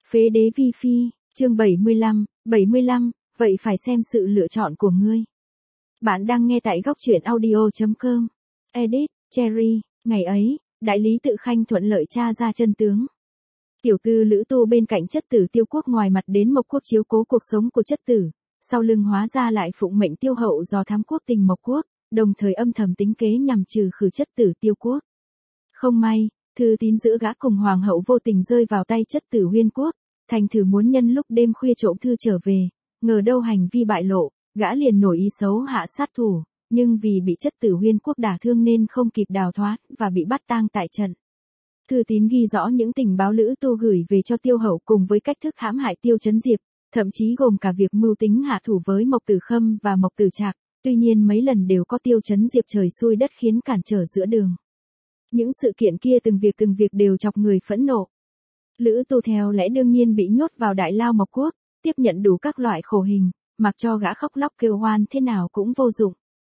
Phế đế vi phi, chương 75, vậy phải xem sự lựa chọn của ngươi. Bạn đang nghe tại góc truyện audio.com. Edit, Cherry, ngày ấy, đại lý Tự Khanh thuận lợi tra ra chân tướng. Tiểu tư Lữ Tu bên cạnh chất tử Tiêu Quốc ngoài mặt đến Mộc Quốc chiếu cố cuộc sống của chất tử, sau lưng hóa ra lại phụng mệnh Tiêu Hậu dò thám quốc tình Mộc Quốc, đồng thời âm thầm tính kế nhằm trừ khử chất tử Tiêu Quốc. Không may, thư tín giữa gã cùng hoàng hậu vô tình rơi vào tay chất tử Huyên Quốc, thành thử muốn nhân lúc đêm khuya trộm thư trở về, ngờ đâu hành vi bại lộ, gã liền nổi ý xấu hạ sát thủ, nhưng vì bị chất tử Huyên Quốc đả thương nên không kịp đào thoát và bị bắt tang tại trận. Thư tín ghi rõ những tình báo Lữ Tu gửi về cho Tiêu Hậu cùng với cách thức hãm hại Tiêu Chấn Diệp, thậm chí gồm cả việc mưu tính hạ thủ với Mộc Tử Khâm và Mộc Tử Trạc, tuy nhiên mấy lần đều có Tiêu Chấn Diệp trời xui đất khiến cản trở giữa đường. Những sự kiện kia từng việc đều chọc người phẫn nộ. Lữ Tu theo lẽ đương nhiên bị nhốt vào đại lao Mộc Quốc, tiếp nhận đủ các loại khổ hình, mặc cho gã khóc lóc kêu oan thế nào cũng vô dụng.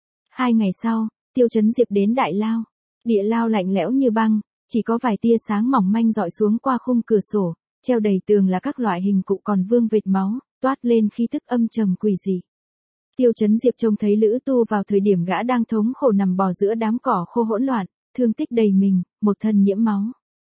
2 ngày sau, Tiêu Chấn Diệp đến đại lao. Địa lao lạnh lẽo như băng, chỉ có vài tia sáng mỏng manh dọi xuống qua khung cửa sổ, treo đầy tường là các loại hình cụ còn vương vệt máu, toát lên khí tức âm trầm quỷ dị. Tiêu Chấn Diệp trông thấy Lữ Tu vào thời điểm gã đang thống khổ nằm bò giữa đám cỏ khô hỗn loạn, thương tích đầy mình, một thân nhiễm máu.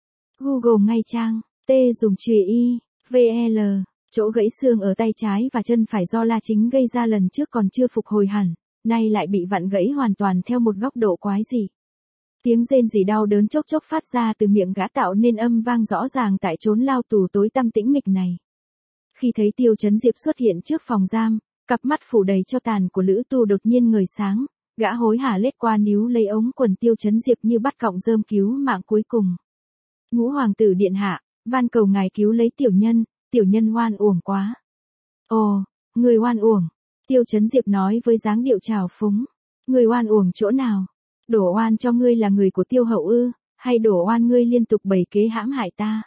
Google ngay trang, T dùng chùy y, VL, chỗ gãy xương ở tay trái và chân phải do La Chính gây ra lần trước còn chưa phục hồi hẳn, nay lại bị vặn gãy hoàn toàn theo một góc độ quái dị. Tiếng rên rỉ đau đớn chốc chốc phát ra từ miệng gã tạo nên âm vang rõ ràng tại chốn lao tù tối tăm tĩnh mịch này. Khi thấy Tiêu Chấn Diệp xuất hiện trước phòng giam, cặp mắt phủ đầy cho tàn của Lữ Tu đột nhiên ngời sáng, gã hối hả lết qua níu lấy ống quần Tiêu Chấn Diệp như bắt cọng rơm cứu mạng cuối cùng. Ngũ hoàng tử điện hạ, van cầu ngài cứu lấy tiểu nhân oan uổng quá. Ồ, người oan uổng, Tiêu Chấn Diệp nói với dáng điệu trào phúng. Người oan uổng chỗ nào? Đổ oan cho ngươi là người của Tiêu Hậu ư, hay đổ oan ngươi liên tục bày kế hãm hại ta?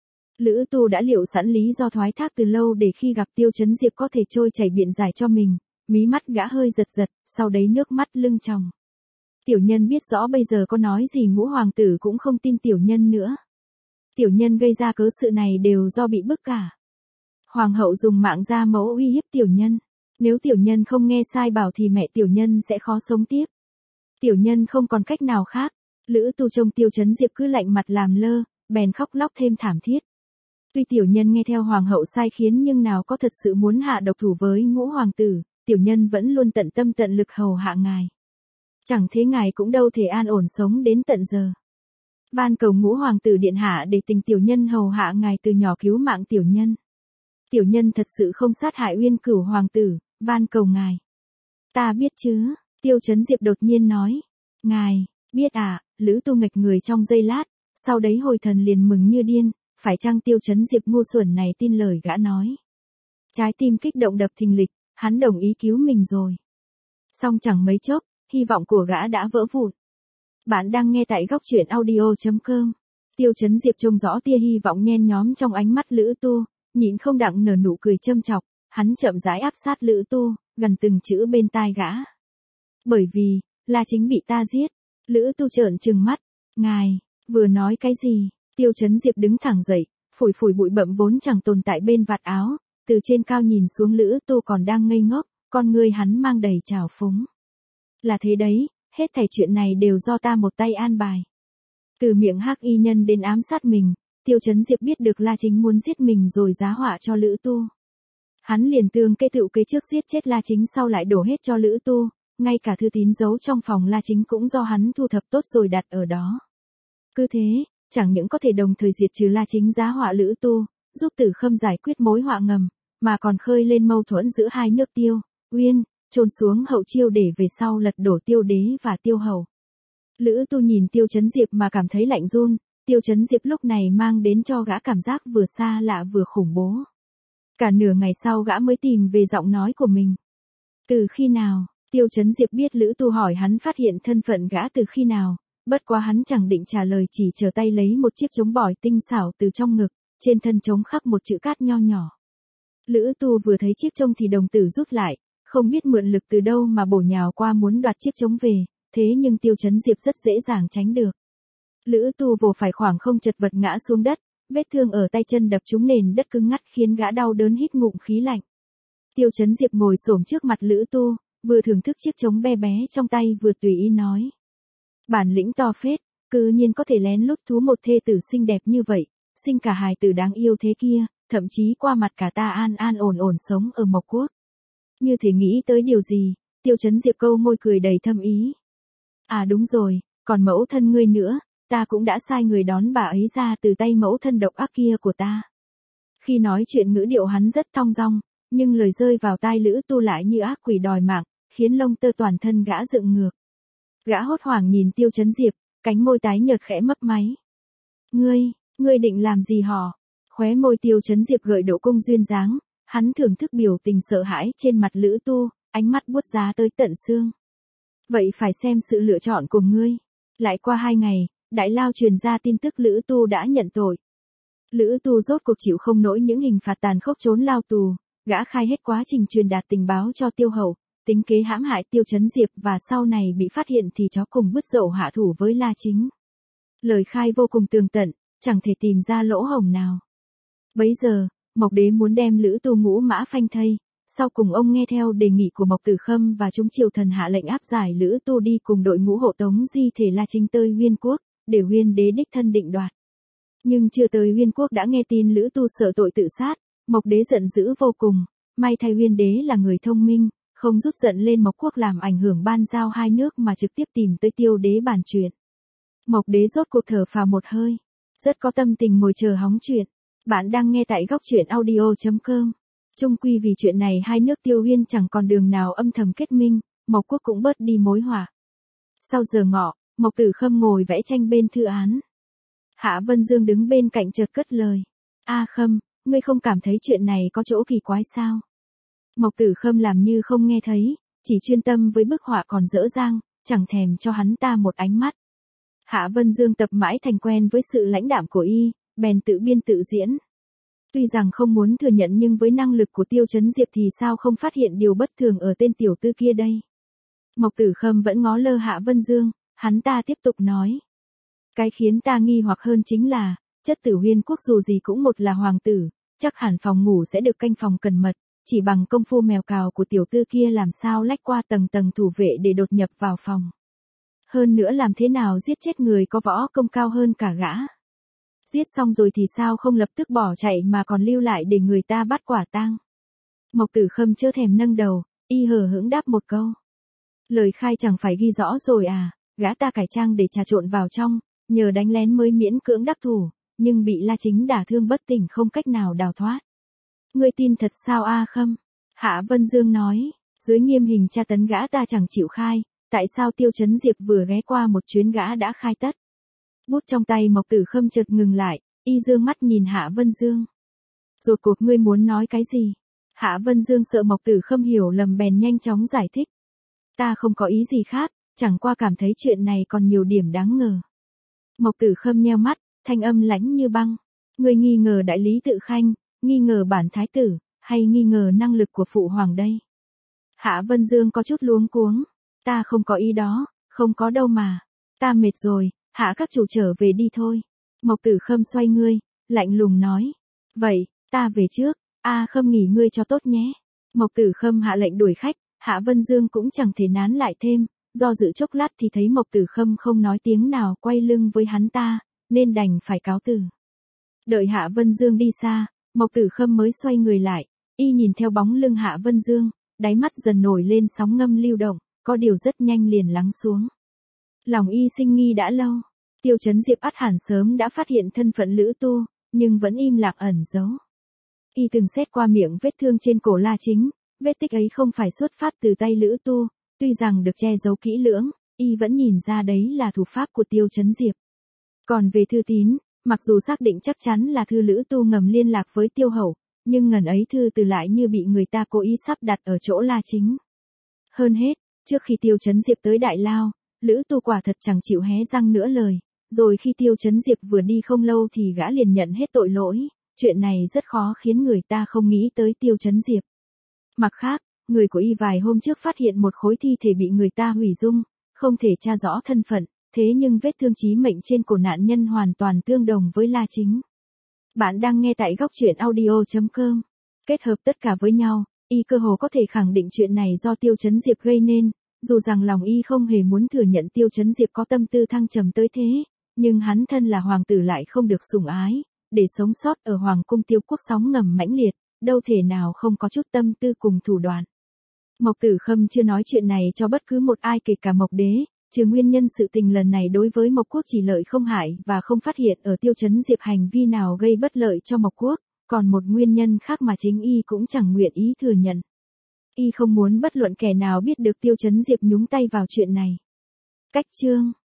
Lữ Tu đã liệu sẵn lý do thoái thác từ lâu để khi gặp Tiêu Chấn Diệp có thể trôi chảy biện giải cho mình, mí mắt gã hơi giật, sau đấy nước mắt lưng tròng. Tiểu nhân biết rõ bây giờ có nói gì ngũ hoàng tử cũng không tin tiểu nhân nữa. Tiểu nhân gây ra cớ sự này đều do bị bức cả. Hoàng hậu dùng mạng ra mẫu uy hiếp tiểu nhân. Nếu tiểu nhân không nghe sai bảo thì mẹ tiểu nhân sẽ khó sống tiếp. Tiểu nhân không còn cách nào khác. Lữ Tu trông Tiêu Chấn Diệp cứ lạnh mặt làm lơ, bèn khóc lóc thêm thảm thiết. Tuy tiểu nhân nghe theo hoàng hậu sai khiến nhưng nào có thật sự muốn hạ độc thủ với ngũ hoàng tử, tiểu nhân vẫn luôn tận tâm tận lực hầu hạ ngài. Chẳng thế ngài cũng đâu thể an ổn sống đến tận giờ. Van cầu ngũ hoàng tử điện hạ để tình tiểu nhân hầu hạ ngài từ nhỏ cứu mạng tiểu nhân. Tiểu nhân thật sự không sát hại Uyên Cửu hoàng tử, van cầu ngài. Ta biết chứ, Tiêu Chấn Diệp đột nhiên nói. Ngài, biết à, Lữ Tu nghệch người trong giây lát, sau đấy hồi thần liền mừng như điên, phải chăng Tiêu Chấn Diệp ngu xuẩn này tin lời gã nói. Trái tim kích động đập thình lịch, hắn đồng ý cứu mình rồi. Song chẳng mấy chốc, hy vọng của gã đã vỡ vụn. Bạn đang nghe tại góc truyện audio.com. Tiêu Chấn Diệp trông rõ tia hy vọng nhen nhóm trong ánh mắt Lữ Tu, nhịn không đặng nở nụ cười châm chọc, hắn chậm rãi áp sát Lữ Tu, gần từng chữ bên tai gã. Bởi vì, La Chính bị ta giết. Lữ Tu trợn trừng mắt. Ngài, vừa nói cái gì? Tiêu Chấn Diệp đứng thẳng dậy, phủi bụi bặm vốn chẳng tồn tại bên vạt áo, từ trên cao nhìn xuống Lữ Tu còn đang ngây ngốc, con ngươi hắn mang đầy trào phúng. Là thế đấy, hết thảy chuyện này đều do ta một tay an bài. Từ miệng Hắc Y Nhân đến ám sát mình, Tiêu Chấn Diệp biết được La Chính muốn giết mình rồi giá họa cho Lữ Tu. Hắn liền tương cây tựu kế trước giết chết La Chính sau lại đổ hết cho Lữ Tu, ngay cả thư tín giấu trong phòng La Chính cũng do hắn thu thập tốt rồi đặt ở đó. Cứ thế, chẳng những có thể đồng thời diệt trừ La Chính giá họa Lữ Tu, giúp Tử Khâm giải quyết mối họa ngầm, mà còn khơi lên mâu thuẫn giữa hai nước Tiêu, Uyên, trôn xuống hậu Chiêu để về sau lật đổ Tiêu Đế và Tiêu Hầu. Lữ Tu nhìn Tiêu Chấn Diệp mà cảm thấy lạnh run, Tiêu Chấn Diệp lúc này mang đến cho gã cảm giác vừa xa lạ vừa khủng bố. Cả nửa ngày sau gã mới tìm về giọng nói của mình. Từ khi nào? Tiêu Chấn Diệp biết Lữ Tu hỏi hắn phát hiện thân phận gã từ khi nào, bất quá hắn chẳng định trả lời chỉ chờ tay lấy một chiếc trống bỏi tinh xảo từ trong ngực, trên thân trống khắc một chữ cát nho nhỏ. Lữ Tu vừa thấy chiếc trống thì đồng tử rút lại, không biết mượn lực từ đâu mà bổ nhào qua muốn đoạt chiếc trống về, thế nhưng Tiêu Chấn Diệp rất dễ dàng tránh được. Lữ Tu vồ phải khoảng không chật vật ngã xuống đất, vết thương ở tay chân đập trúng nền đất cứng ngắt khiến gã đau đớn hít ngụm khí lạnh. Tiêu Chấn Diệp ngồi xổm trước mặt Lữ Tu, vừa thưởng thức chiếc trống bé bé trong tay vừa tùy ý nói. Bản lĩnh to phết, cư nhiên có thể lén lút thú một thê tử xinh đẹp như vậy, sinh cả hài tử đáng yêu thế kia, thậm chí qua mặt cả ta an an ổn ổn sống ở Mộc Quốc. Như thể nghĩ tới điều gì, Tiêu Chấn Diệp câu môi cười đầy thâm ý. À đúng rồi, còn mẫu thân ngươi nữa, ta cũng đã sai người đón bà ấy ra từ tay mẫu thân độc ác kia của ta. Khi nói chuyện ngữ điệu hắn rất thong dong, nhưng lời rơi vào tai Lữ Tu lại như ác quỷ đòi mạng, khiến lông tơ toàn thân gã dựng ngược. Gã hốt hoảng nhìn Tiêu Chấn Diệp, cánh môi tái nhợt khẽ mấp máy. Ngươi định làm gì hả? Khóe môi Tiêu Chấn Diệp gợi độ cung duyên dáng, hắn thưởng thức biểu tình sợ hãi trên mặt Lữ Tu, ánh mắt buốt giá tới tận xương. Vậy phải xem sự lựa chọn của ngươi. Lại qua 2 ngày, Đại Lao truyền ra tin tức Lữ Tu đã nhận tội. Lữ Tu rốt cuộc chịu không nổi những hình phạt tàn khốc trốn lao tù, gã khai hết quá trình truyền đạt tình báo cho Tiêu Hậu, tính kế hãm hại Tiêu Chấn Diệp và sau này bị phát hiện thì chó cùng bứt dậu hạ thủ với La Chính. Lời khai vô cùng tường tận, chẳng thể tìm ra lỗ hổng nào. Bấy giờ, Mộc Đế muốn đem Lữ Tu ngũ mã phanh thây, sau cùng ông nghe theo đề nghị của Mộc Tử Khâm và chúng triều thần hạ lệnh áp giải Lữ Tu đi cùng đội ngũ hộ tống di thể La Chính tới Uyên Quốc, để Uyên Đế đích thân định đoạt. Nhưng chưa tới Uyên Quốc đã nghe tin Lữ Tu sợ tội tự sát, Mộc Đế giận dữ vô cùng, may thay Uyên Đế là người thông minh, không rút giận lên Mộc Quốc làm ảnh hưởng ban giao hai nước mà trực tiếp tìm tới Tiêu Đế bàn chuyện. Mộc Đế rốt cuộc thở phào một hơi, rất có tâm tình ngồi chờ hóng chuyện. Bạn đang nghe tại góc truyện audio.com. Chung quy vì chuyện này hai nước Tiêu Uyên chẳng còn đường nào âm thầm kết minh, Mộc Quốc cũng bớt đi mối họa. Sau giờ ngọ, Mộc Tử Khâm ngồi vẽ tranh bên thư án. Hạ Vân Dương đứng bên cạnh chợt cất lời. A Khâm, ngươi không cảm thấy chuyện này có chỗ kỳ quái sao? Mộc Tử Khâm làm như không nghe thấy, chỉ chuyên tâm với bức họa còn dở dang, chẳng thèm cho hắn ta một ánh mắt. Hạ Vân Dương tập mãi thành quen với sự lãnh đạm của y, bèn tự biên tự diễn. Tuy rằng không muốn thừa nhận nhưng với năng lực của Tiêu Chấn Diệp thì sao không phát hiện điều bất thường ở tên tiểu tư kia đây. Mộc Tử Khâm vẫn ngó lơ Hạ Vân Dương, hắn ta tiếp tục nói. Cái khiến ta nghi hoặc hơn chính là, chất tử Uyên Quốc dù gì cũng một là hoàng tử, chắc hẳn phòng ngủ sẽ được canh phòng cẩn mật, chỉ bằng công phu mèo cào của tiểu tư kia làm sao lách qua tầng tầng thủ vệ để đột nhập vào phòng. Hơn nữa làm thế nào giết chết người có võ công cao hơn cả gã. Giết xong rồi thì sao không lập tức bỏ chạy mà còn lưu lại để người ta bắt quả tang. Mộc Tử Khâm chớ thèm nâng đầu, y hờ hững đáp một câu. Lời khai chẳng phải ghi rõ rồi à, gã ta cải trang để trà trộn vào trong, nhờ đánh lén mới miễn cưỡng đắc thủ, nhưng bị La Chính đả thương bất tỉnh không cách nào đào thoát. Ngươi tin thật sao A Khâm? Hạ Vân Dương nói, dưới nghiêm hình tra tấn gã ta chẳng chịu khai, tại sao Tiêu Chấn Diệp vừa ghé qua một chuyến gã đã khai tất. Bút trong tay Mộc Tử Khâm chợt ngừng lại, y dương mắt nhìn Hạ Vân Dương. Rốt cuộc ngươi muốn nói cái gì? Hạ Vân Dương sợ Mộc Tử Khâm hiểu lầm bèn nhanh chóng giải thích. Ta không có ý gì khác, chẳng qua cảm thấy chuyện này còn nhiều điểm đáng ngờ. Mộc Tử Khâm nheo mắt, thanh âm lãnh như băng. Ngươi nghi ngờ đại lý Tự Khanh, nghi ngờ bản thái tử, hay nghi ngờ năng lực của phụ hoàng đây? Hạ Vân Dương có chút luống cuống. Ta không có ý đó, không có đâu mà. Ta mệt rồi, hạ các chủ trở về đi thôi. Mộc Tử Khâm xoay ngươi, lạnh lùng nói. Vậy, ta về trước, A Khâm nghỉ ngươi cho tốt nhé. Mộc Tử Khâm hạ lệnh đuổi khách, Hạ Vân Dương cũng chẳng thể nán lại thêm, do dự chốc lát thì thấy Mộc Tử Khâm không nói tiếng nào quay lưng với hắn ta, nên đành phải cáo từ. Đợi Hạ Vân Dương đi xa, Mộc Tử Khâm mới xoay người lại, y nhìn theo bóng lưng Hạ Vân Dương, đáy mắt dần nổi lên sóng ngâm lưu động, có điều rất nhanh liền lắng xuống. Lòng y sinh nghi đã lâu, Tiêu Chấn Diệp ắt hẳn sớm đã phát hiện thân phận Lữ Tu, nhưng vẫn im lặng ẩn giấu. Y từng xét qua miệng vết thương trên cổ La Chính, vết tích ấy không phải xuất phát từ tay Lữ Tu, tuy rằng được che giấu kỹ lưỡng, y vẫn nhìn ra đấy là thủ pháp của Tiêu Chấn Diệp. Còn về thư tín, mặc dù xác định chắc chắn là thư Lữ Tu ngầm liên lạc với Tiêu Hậu, nhưng ngần ấy thư từ lại như bị người ta cố ý sắp đặt ở chỗ La Chính. Hơn hết, trước khi Tiêu Chấn Diệp tới Đại Lao, Lữ Tu quả thật chẳng chịu hé răng nữa lời, rồi khi Tiêu Chấn Diệp vừa đi không lâu thì gã liền nhận hết tội lỗi, chuyện này rất khó khiến người ta không nghĩ tới Tiêu Chấn Diệp. Mặt khác, người của y vài hôm trước phát hiện một khối thi thể bị người ta hủy dung, không thể tra rõ thân phận, thế nhưng vết thương chí mệnh trên cổ nạn nhân hoàn toàn tương đồng với La Chính. Bạn đang nghe tại góc truyện audio.com. Kết hợp tất cả với nhau, y cơ hồ có thể khẳng định chuyện này do Tiêu Chấn Diệp gây nên, dù rằng lòng y không hề muốn thừa nhận Tiêu Chấn Diệp có tâm tư thăng trầm tới thế, nhưng hắn thân là hoàng tử lại không được sủng ái, để sống sót ở hoàng cung Tiêu Quốc sóng ngầm mãnh liệt, đâu thể nào không có chút tâm tư cùng thủ đoạn. Mộc Tử Khâm chưa nói chuyện này cho bất cứ một ai kể cả Mộc Đế, trừ nguyên nhân sự tình lần này đối với Mộc Quốc chỉ lợi không hại và không phát hiện ở Tiêu Chấn Diệp hành vi nào gây bất lợi cho Mộc Quốc, còn một nguyên nhân khác mà chính y cũng chẳng nguyện ý thừa nhận. Y không muốn bất luận kẻ nào biết được Tiêu Chấn Diệp nhúng tay vào chuyện này. Cách chương